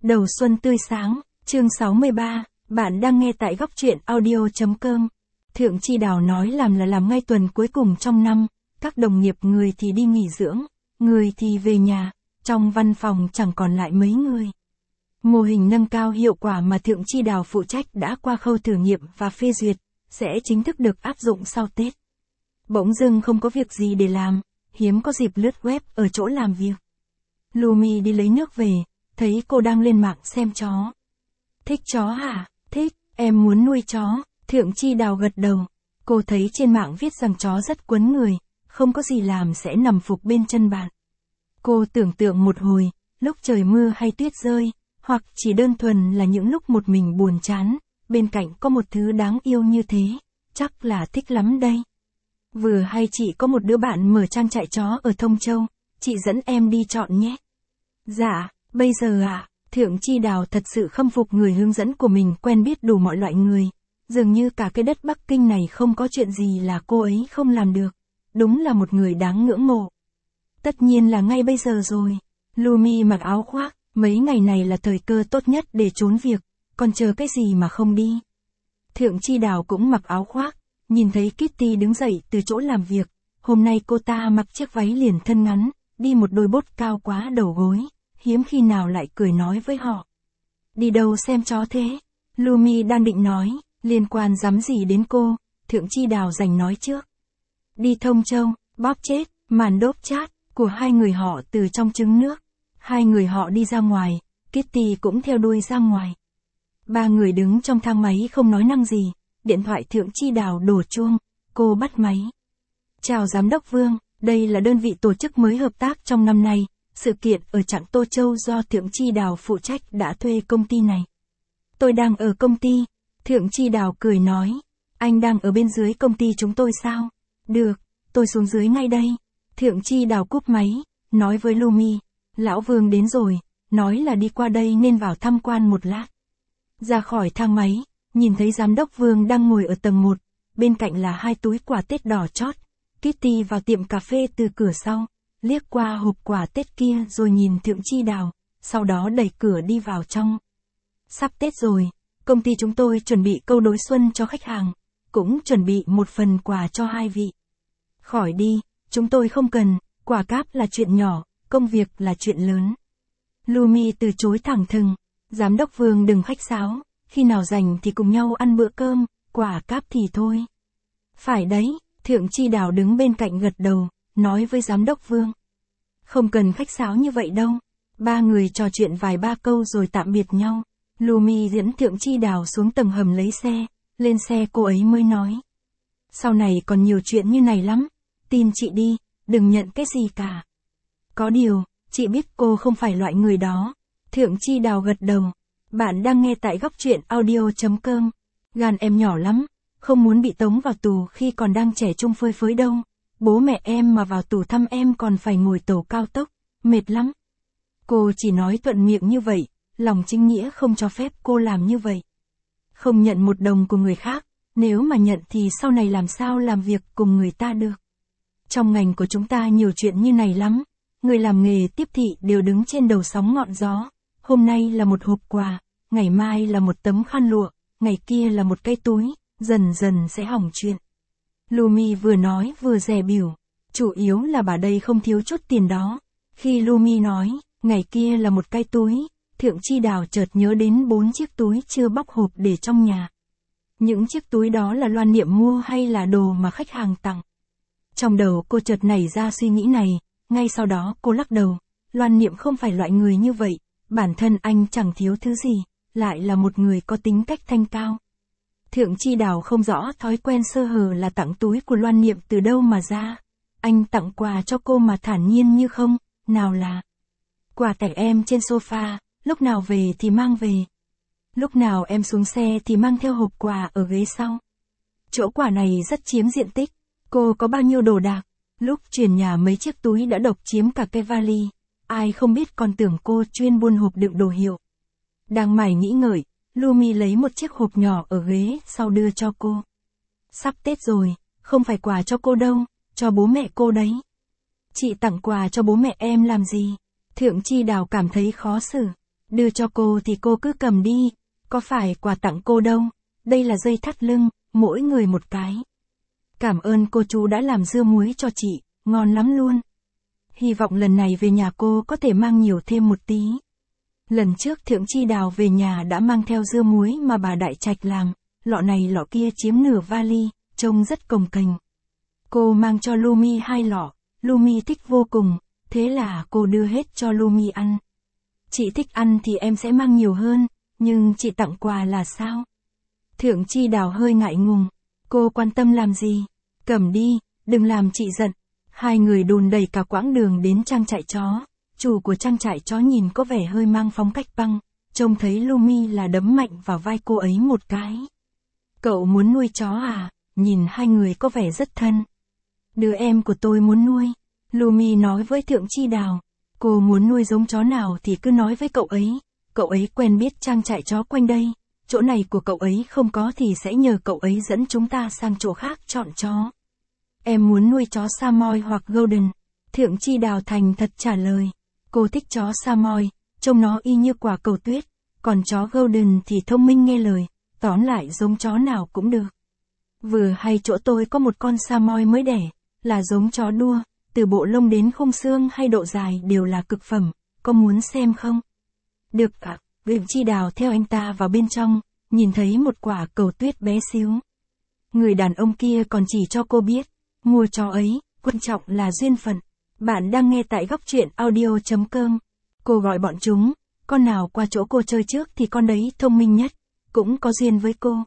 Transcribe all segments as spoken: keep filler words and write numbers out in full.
Đầu xuân tươi sáng, chương sáu mươi ba, bạn đang nghe tại góc truyện audio chấm com. Thượng Chi Đào nói làm là làm ngay tuần cuối cùng trong năm, các đồng nghiệp người thì đi nghỉ dưỡng, người thì về nhà, trong văn phòng chẳng còn lại mấy người. Mô hình nâng cao hiệu quả mà Thượng Chi Đào phụ trách đã qua khâu thử nghiệm và phê duyệt, sẽ chính thức được áp dụng sau Tết. Bỗng dưng không có việc gì để làm, hiếm có dịp lướt web ở chỗ làm việc. Lumi đi lấy nước về, thấy cô đang lên mạng xem chó. Thích chó hả? Thích, em muốn nuôi chó. Thượng Chi Đào gật đầu. Cô thấy trên mạng viết rằng chó rất quấn người, không có gì làm sẽ nằm phục bên chân bạn. Cô tưởng tượng một hồi, lúc trời mưa hay tuyết rơi, hoặc chỉ đơn thuần là những lúc một mình buồn chán, bên cạnh có một thứ đáng yêu như thế, chắc là thích lắm đây. Vừa hay chị có một đứa bạn mở trang trại chó ở Thông Châu, chị dẫn em đi chọn nhé. Dạ, bây giờ à, Thượng Chi Đào thật sự khâm phục người hướng dẫn của mình quen biết đủ mọi loại người. Dường như cả cái đất Bắc Kinh này không có chuyện gì là cô ấy không làm được. Đúng là một người đáng ngưỡng mộ. Tất nhiên là ngay bây giờ rồi. Lumi mặc áo khoác, mấy ngày này là thời cơ tốt nhất để trốn việc, còn chờ cái gì mà không đi. Thượng Chi Đào cũng mặc áo khoác, nhìn thấy Kitty đứng dậy từ chỗ làm việc. Hôm nay cô ta mặc chiếc váy liền thân ngắn, đi một đôi bốt cao quá đầu gối, hiếm khi nào lại cười nói với họ. Đi đâu xem chó thế? Lumi đang định nói, liên quan dám gì đến cô, Thượng Chi Đào giành nói trước. Đi Thông Châu, bóp chết, màn đốp chát của hai người họ từ trong trứng nước. Hai người họ đi ra ngoài, Kitty cũng theo đuôi ra ngoài. Ba người đứng trong thang máy không nói năng gì, điện thoại Thượng Chi Đào đổ chuông, cô bắt máy. Chào Giám đốc Vương, đây là đơn vị tổ chức mới hợp tác trong năm nay, sự kiện ở Trạm Tô Châu do Thượng Chi Đào phụ trách đã thuê công ty này. Tôi đang ở công ty, Thượng Chi Đào cười nói, anh đang ở bên dưới công ty chúng tôi sao? Được, tôi xuống dưới ngay đây. Thượng Chi Đào cúp máy, nói với Lumi, Lão Vương đến rồi, nói là đi qua đây nên vào tham quan một lát. Ra khỏi thang máy, nhìn thấy Giám đốc Vương đang ngồi ở tầng một, bên cạnh là hai túi quà Tết đỏ chót. Kitty vào tiệm cà phê từ cửa sau, liếc qua hộp quà Tết kia rồi nhìn Thượng Chi Đào, sau đó đẩy cửa đi vào trong. Sắp Tết rồi, công ty chúng tôi chuẩn bị câu đối xuân cho khách hàng, cũng chuẩn bị một phần quà cho hai vị. Khỏi đi, chúng tôi không cần, quà cáp là chuyện nhỏ, công việc là chuyện lớn. Lumi từ chối thẳng thừng, Giám đốc Vương đừng khách sáo, khi nào rảnh thì cùng nhau ăn bữa cơm, quà cáp thì thôi. Phải đấy, Thượng Chi Đào đứng bên cạnh gật đầu, nói với Giám đốc Vương. Không cần khách sáo như vậy đâu. Ba người trò chuyện vài ba câu rồi tạm biệt nhau. Lumi dẫn Thượng Chi Đào xuống tầng hầm lấy xe, lên xe cô ấy mới nói. Sau này còn nhiều chuyện như này lắm, tin chị đi, đừng nhận cái gì cả. Có điều, chị biết cô không phải loại người đó. Thượng Chi Đào gật đầu. Bạn đang nghe tại góc truyện audio chấm com. Gan em nhỏ lắm, không muốn bị tống vào tù khi còn đang trẻ trung phơi phới đâu. Bố mẹ em mà vào tù thăm em còn phải ngồi tàu cao tốc, mệt lắm. Cô chỉ nói thuận miệng như vậy, lòng chính nghĩa không cho phép cô làm như vậy. Không nhận một đồng của người khác, nếu mà nhận thì sau này làm sao làm việc cùng người ta được. Trong ngành của chúng ta nhiều chuyện như này lắm, người làm nghề tiếp thị đều đứng trên đầu sóng ngọn gió. Hôm nay là một hộp quà, ngày mai là một tấm khăn lụa, ngày kia là một cái túi, dần dần sẽ hỏng chuyện. Lumi vừa nói vừa dè bỉu, chủ yếu là bà đây không thiếu chút tiền đó. Khi Lumi nói, ngày kia là một cái túi, Thượng Chi Đào chợt nhớ đến bốn chiếc túi chưa bóc hộp để trong nhà. Những chiếc túi đó là Loan Niệm mua hay là đồ mà khách hàng tặng? Trong đầu cô chợt nảy ra suy nghĩ này, ngay sau đó cô lắc đầu, Loan Niệm không phải loại người như vậy, bản thân anh chẳng thiếu thứ gì, lại là một người có tính cách thanh cao. Thượng Chi Đào không rõ thói quen sơ hở là tặng túi của Loan Niệm từ đâu mà ra. Anh tặng quà cho cô mà thản nhiên như không, nào là quà tặng em trên sofa, lúc nào về thì mang về. Lúc nào em xuống xe thì mang theo hộp quà ở ghế sau. Chỗ quà này rất chiếm diện tích, cô có bao nhiêu đồ đạc, lúc chuyển nhà mấy chiếc túi đã độc chiếm cả cái vali, ai không biết còn tưởng cô chuyên buôn hộp đựng đồ hiệu. Đang mải nghĩ ngợi, Lumi lấy một chiếc hộp nhỏ ở ghế sau đưa cho cô. Sắp Tết rồi, không phải quà cho cô đâu, cho bố mẹ cô đấy. Chị tặng quà cho bố mẹ em làm gì? Thượng Chi Đào cảm thấy khó xử. Đưa cho cô thì cô cứ cầm đi, có phải quà tặng cô đâu, đây là dây thắt lưng, mỗi người một cái. Cảm ơn cô chú đã làm dưa muối cho chị, ngon lắm luôn. Hy vọng lần này về nhà cô có thể mang nhiều thêm một tí. Lần trước Thượng Chi Đào về nhà đã mang theo dưa muối mà bà Đại Trạch làm, lọ này lọ kia chiếm nửa vali, trông rất cồng kềnh. Cô mang cho Lumi hai lọ, Lumi thích vô cùng, thế là cô đưa hết cho Lumi ăn. Chị thích ăn thì em sẽ mang nhiều hơn, nhưng chị tặng quà là sao? Thượng Chi Đào hơi ngại ngùng, cô quan tâm làm gì? Cầm đi, đừng làm chị giận. Hai người đồn đầy cả quãng đường đến trang trại chó. Chủ của trang trại chó nhìn có vẻ hơi mang phong cách băng, trông thấy Lumi là đấm mạnh vào vai cô ấy một cái. Cậu muốn nuôi chó à? Nhìn hai người có vẻ rất thân. Đứa em của tôi muốn nuôi. Lumi nói với Thượng Chi Đào. Cô muốn nuôi giống chó nào thì cứ nói với cậu ấy. Cậu ấy quen biết trang trại chó quanh đây. Chỗ này của cậu ấy không có thì sẽ nhờ cậu ấy dẫn chúng ta sang chỗ khác chọn chó. Em muốn nuôi chó Samoy hoặc Golden. Thượng Chi Đào thành thật trả lời. Cô thích chó Samoy, trông nó y như quả cầu tuyết. Còn chó Golden thì thông minh nghe lời. Tóm lại giống chó nào cũng được. Vừa hay chỗ tôi có một con Samoy mới đẻ, là giống chó đua, từ bộ lông đến khung xương hay độ dài đều là cực phẩm, có muốn xem không? Được ạ, Thượng Chi Đào theo anh ta vào bên trong, nhìn thấy một quả cầu tuyết bé xíu. Người đàn ông kia còn chỉ cho cô biết, mua chó ấy, quan trọng là duyên phận. Bạn đang nghe tại góc truyện audio chấm com. Cô gọi bọn chúng, con nào qua chỗ cô chơi trước thì con đấy thông minh nhất, cũng có duyên với cô.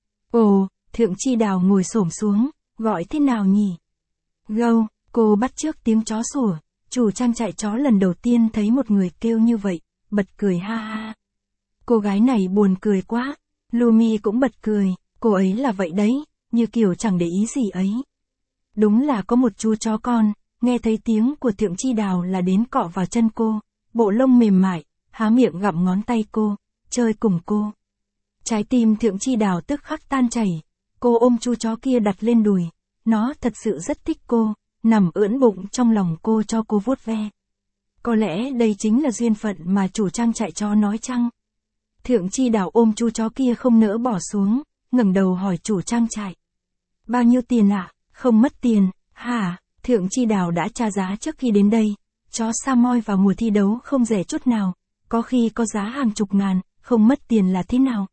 Ồ, Thượng Chi Đào ngồi xổm xuống, gọi thế nào nhỉ? Gâu, cô bắt chước tiếng chó sủa, chủ trang trại chó lần đầu tiên thấy một người kêu như vậy, bật cười ha ha. Cô gái này buồn cười quá, Lumi cũng bật cười, cô ấy là vậy đấy, như kiểu chẳng để ý gì ấy. Đúng là có một chú chó con, nghe thấy tiếng của Thượng Chi Đào là đến cọ vào chân cô, bộ lông mềm mại, há miệng gặm ngón tay cô, chơi cùng cô. Trái tim Thượng Chi Đào tức khắc tan chảy, cô ôm chú chó kia đặt lên đùi, nó thật sự rất thích cô, nằm ưỡn bụng trong lòng cô cho cô vuốt ve. Có lẽ đây chính là duyên phận mà chủ trang trại chó nói chăng? Thượng Chi Đào ôm chú chó kia không nỡ bỏ xuống, ngẩng đầu hỏi chủ trang trại. Bao nhiêu tiền ạ? À? Không mất tiền, hả? Thượng Chi Đào đã tra giá trước khi đến đây, chó Samoy vào mùa thi đấu không rẻ chút nào, có khi có giá hàng chục ngàn, không mất tiền là thế nào?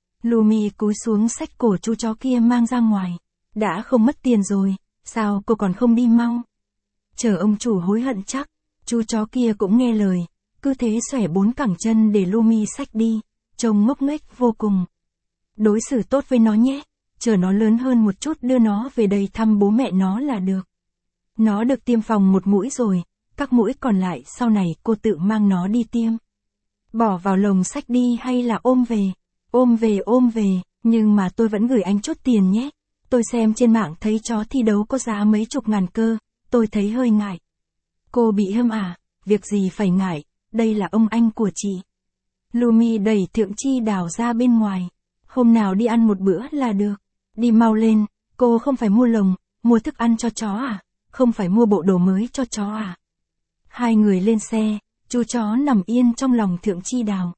Lumi cúi xuống xách cổ chú chó kia mang ra ngoài. Đã không mất tiền rồi, sao cô còn không đi mau? Chờ ông chủ hối hận chắc. Chú chó kia cũng nghe lời, cứ thế xòe bốn cẳng chân để Lumi xách đi, trông ngốc nghếch vô cùng. Đối xử tốt với nó nhé, chờ nó lớn hơn một chút đưa nó về đây thăm bố mẹ nó là được. Nó được tiêm phòng một mũi rồi, các mũi còn lại sau này cô tự mang nó đi tiêm. Bỏ vào lồng xách đi hay là ôm về? Ôm về ôm về, nhưng mà tôi vẫn gửi anh chút tiền nhé. Tôi xem trên mạng thấy chó thi đấu có giá mấy chục ngàn cơ, tôi thấy hơi ngại. Cô bị hâm à? Việc gì phải ngại, đây là ông anh của chị. Lumi đẩy Thượng Chi Đào ra bên ngoài. Hôm nào đi ăn một bữa là được. Đi mau lên, cô không phải mua lồng, mua thức ăn cho chó à? Không phải mua bộ đồ mới cho chó à? Hai người lên xe, chú chó nằm yên trong lòng Thượng Chi Đào.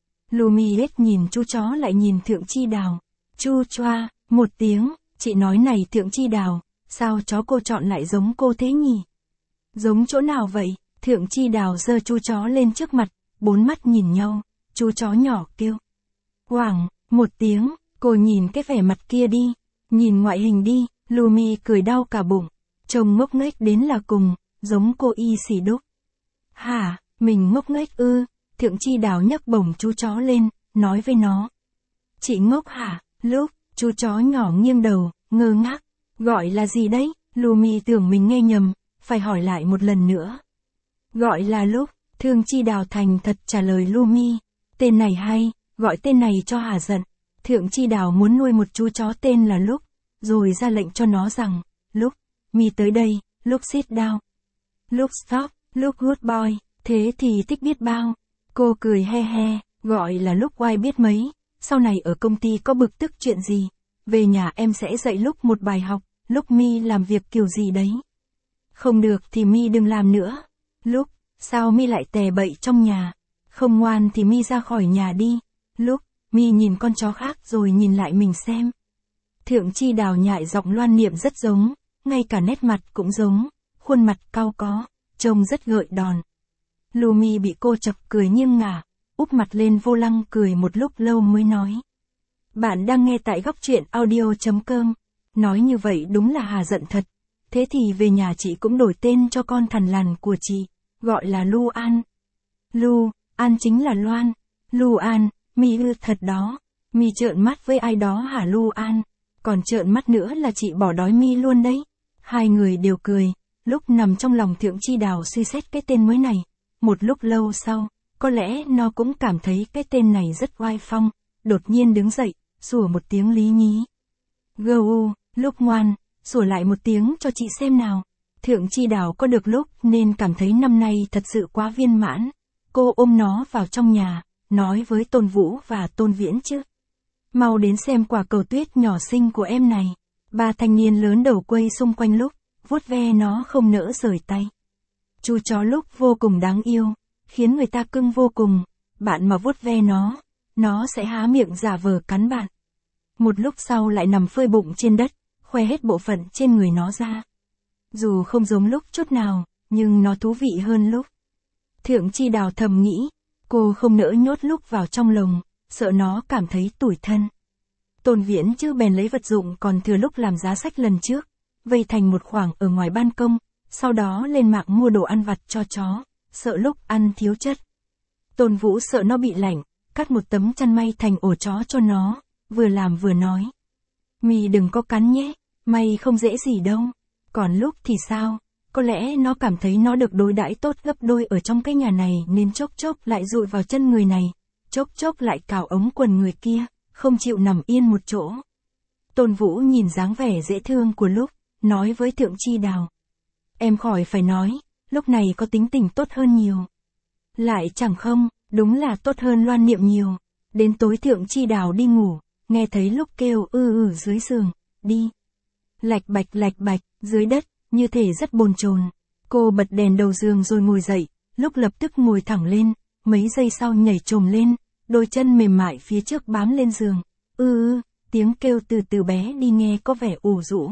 Lumi hết nhìn chú chó lại nhìn Thượng Chi Đào. Chu choa, một tiếng, chị nói này Thượng Chi Đào, sao chó cô chọn lại giống cô thế nhỉ? Giống chỗ nào vậy? Thượng Chi Đào giơ chú chó lên trước mặt, bốn mắt nhìn nhau, chú chó nhỏ kêu. Quảng, một tiếng, cô nhìn cái vẻ mặt kia đi, nhìn ngoại hình đi, Lumi cười đau cả bụng, trông ngốc nghếch đến là cùng, giống cô y xì đúc. Hả, mình ngốc nghếch ư? Thượng Chi Đào nhấc bổng chú chó lên, nói với nó. Chị ngốc hả? Lúc, chú chó nhỏ nghiêng đầu, ngơ ngác, gọi là gì đấy? Lumi tưởng mình nghe nhầm, phải hỏi lại một lần nữa. Gọi là Lúc, Thượng Chi Đào thành thật trả lời Lumi. Tên này hay, gọi tên này cho hả giận. Thượng Chi Đào muốn nuôi một chú chó tên là Lúc, rồi ra lệnh cho nó rằng, Lúc, mi tới đây, Lúc sit down. Lúc stop, Lúc good boy, thế thì thích biết bao. Cô cười he he, gọi là Lúc oai biết mấy, sau này ở công ty có bực tức chuyện gì, về nhà em sẽ dạy Lúc một bài học, Lúc mi làm việc kiểu gì đấy. Không được thì mi đừng làm nữa. Lúc, sao mi lại tè bậy trong nhà? Không ngoan thì mi ra khỏi nhà đi. Lúc, mi nhìn con chó khác rồi nhìn lại mình xem. Thượng Chi Đào nhại giọng Loan Niệm rất giống, ngay cả nét mặt cũng giống, khuôn mặt cau có, trông rất gợi đòn. Lumi bị cô chọc cười nghiêng ngả, úp mặt lên vô lăng cười một lúc lâu mới nói. Bạn đang nghe tại góc truyện audio.com. Nói như vậy đúng là hà giận thật. Thế thì về nhà chị cũng đổi tên cho con thằn lằn của chị, gọi là Lu An. Lu, An chính là Loan. Lu An, mi ư thật đó. Mi trợn mắt với ai đó hả Lu An? Còn trợn mắt nữa là chị bỏ đói mi luôn đấy. Hai người đều cười, lúc nằm trong lòng Thượng Chi Đào suy xét cái tên mới này. Một lúc lâu sau, có lẽ nó cũng cảm thấy cái tên này rất oai phong, đột nhiên đứng dậy, sủa một tiếng lý nhí. Gâu, lúc ngoan, sủa lại một tiếng cho chị xem nào. Thượng Chi Đào có được lúc nên cảm thấy năm nay thật sự quá viên mãn. Cô ôm nó vào trong nhà, nói với Tôn Vũ và Tôn Viễn chứ. Mau đến xem quả cầu tuyết nhỏ xinh của em này. Ba thanh niên lớn đầu quây xung quanh lúc, vuốt ve nó không nỡ rời tay. Chú chó lúc vô cùng đáng yêu, khiến người ta cưng vô cùng. Bạn mà vuốt ve nó, nó sẽ há miệng giả vờ cắn bạn. Một lúc sau lại nằm phơi bụng trên đất, khoe hết bộ phận trên người nó ra. Dù không giống lúc chút nào, nhưng nó thú vị hơn lúc. Thượng Chi Đào thầm nghĩ, cô không nỡ nhốt lúc vào trong lồng, sợ nó cảm thấy tủi thân. Tôn Viễn chứ bèn lấy vật dụng còn thừa lúc làm giá sách lần trước, vây thành một khoảng ở ngoài ban công, sau đó lên mạng mua đồ ăn vặt cho chó, sợ lúc ăn thiếu chất. Tôn Vũ sợ nó bị lạnh, cắt một tấm chăn may thành ổ chó cho nó, vừa làm vừa nói. Mi đừng có cắn nhé, may không dễ gì đâu. Còn lúc thì sao? Có lẽ nó cảm thấy nó được đối đãi tốt gấp đôi ở trong cái nhà này nên chốc chốc lại dụi vào chân người này, chốc chốc lại cào ống quần người kia, không chịu nằm yên một chỗ. Tôn Vũ nhìn dáng vẻ dễ thương của lúc, nói với Thượng Chi Đào. Em khỏi phải nói, lúc này có tính tình tốt hơn nhiều. Lại chẳng không, đúng là tốt hơn Loan Niệm nhiều. Đến tối Thượng Chi Đào đi ngủ, nghe thấy lúc kêu ư ư dưới giường, đi. Lạch bạch lạch bạch, dưới đất, như thể rất bồn chồn. Cô bật đèn đầu giường rồi ngồi dậy, lúc lập tức ngồi thẳng lên, mấy giây sau nhảy trồm lên, đôi chân mềm mại phía trước bám lên giường. Ư ư, tiếng kêu từ từ bé đi nghe có vẻ ủ rũ.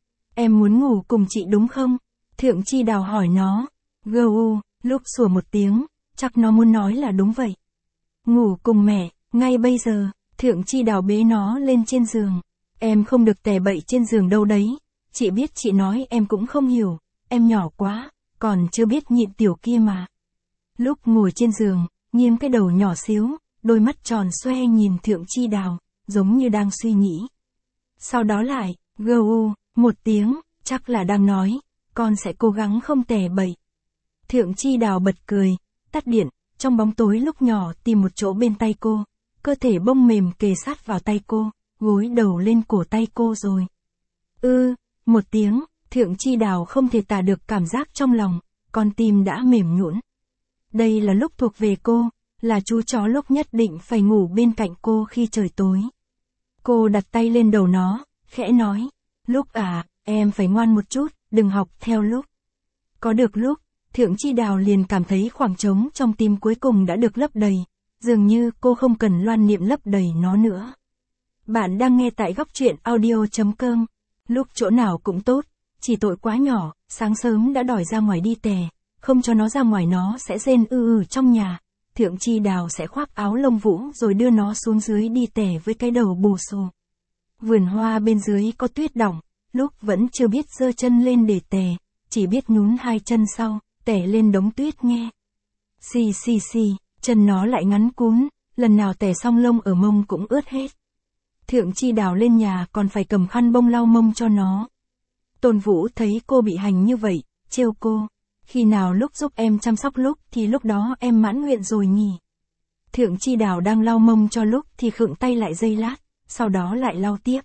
Em muốn ngủ cùng chị đúng không? Thượng Chi Đào hỏi nó. Gâu, lúc sủa một tiếng, chắc nó muốn nói là đúng vậy. Ngủ cùng mẹ, ngay bây giờ. Thượng Chi Đào bế nó lên trên giường. Em không được tè bậy trên giường đâu đấy. Chị biết chị nói em cũng không hiểu. Em nhỏ quá, còn chưa biết nhịn tiểu kia mà. Lúc ngồi trên giường, nghiêng cái đầu nhỏ xíu, đôi mắt tròn xoe nhìn Thượng Chi Đào, giống như đang suy nghĩ. Sau đó lại, gâu, một tiếng, chắc là đang nói, con sẽ cố gắng không tè bậy. Thượng Chi Đào bật cười, tắt điện, trong bóng tối lúc nhỏ tìm một chỗ bên tay cô, cơ thể bông mềm kề sát vào tay cô, gối đầu lên cổ tay cô rồi. Ư, một tiếng, Thượng Chi Đào không thể tả được cảm giác trong lòng, con tim đã mềm nhũn. Đây là lúc thuộc về cô, là chú chó lúc nhất định phải ngủ bên cạnh cô khi trời tối. Cô đặt tay lên đầu nó, khẽ nói, lúc à, em phải ngoan một chút, đừng học theo lúc. Có được lúc, Thượng Chi Đào liền cảm thấy khoảng trống trong tim cuối cùng đã được lấp đầy, dường như cô không cần Loan Niệm lấp đầy nó nữa. Bạn đang nghe tại góc truyện audio.com. Lúc chỗ nào cũng tốt, chỉ tội quá nhỏ, sáng sớm đã đòi ra ngoài đi tè, không cho nó ra ngoài nó sẽ rên ư ư trong nhà. Thượng Chi Đào sẽ khoác áo lông vũ rồi đưa nó xuống dưới đi tè với cái đầu bù xù. Vườn hoa bên dưới có tuyết đỏng, lúc vẫn chưa biết giơ chân lên để tè, chỉ biết nhún hai chân sau, tè lên đống tuyết nghe. Xì xì xì, chân nó lại ngắn cún, lần nào tè xong lông ở mông cũng ướt hết. Thượng Chi Đào lên nhà còn phải cầm khăn bông lau mông cho nó. Tôn Vũ thấy cô bị hành như vậy, trêu cô. Khi nào lúc giúp em chăm sóc lúc thì lúc đó em mãn nguyện rồi nhỉ. Thượng Chi Đào đang lau mông cho lúc thì khựng tay lại giây lát, sau đó lại lau tiếp.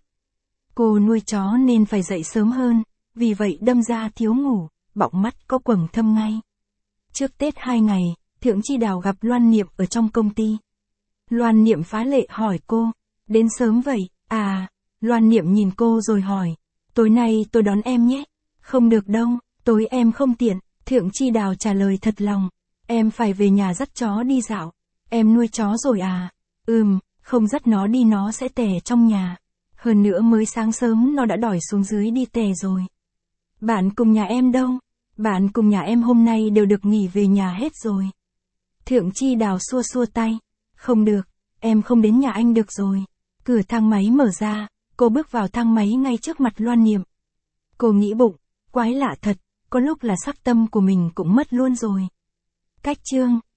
Cô nuôi chó nên phải dậy sớm hơn, vì vậy đâm ra thiếu ngủ, bọng mắt có quầng thâm ngay. Trước Tết hai ngày, Thượng Chi Đào gặp Loan Niệm ở trong công ty. Loan Niệm phá lệ hỏi cô, đến sớm vậy, à, Loan Niệm nhìn cô rồi hỏi, tối nay tôi đón em nhé. Không được đâu, tối em không tiện. Thượng Chi Đào trả lời thật lòng, em phải về nhà dắt chó đi dạo. Em nuôi chó rồi à? Ừm, không dắt nó đi nó sẽ tè trong nhà. Hơn nữa mới sáng sớm nó đã đòi xuống dưới đi tè rồi. Bạn cùng nhà em đâu? Bạn cùng nhà em hôm nay đều được nghỉ về nhà hết rồi. Thượng Chi Đào xua xua tay. Không được, em không đến nhà anh được rồi. Cửa thang máy mở ra, cô bước vào thang máy ngay trước mặt Loan Niệm. Cô nghĩ bụng, quái lạ thật, có lúc là sắc tâm của mình cũng mất luôn rồi. Cách chương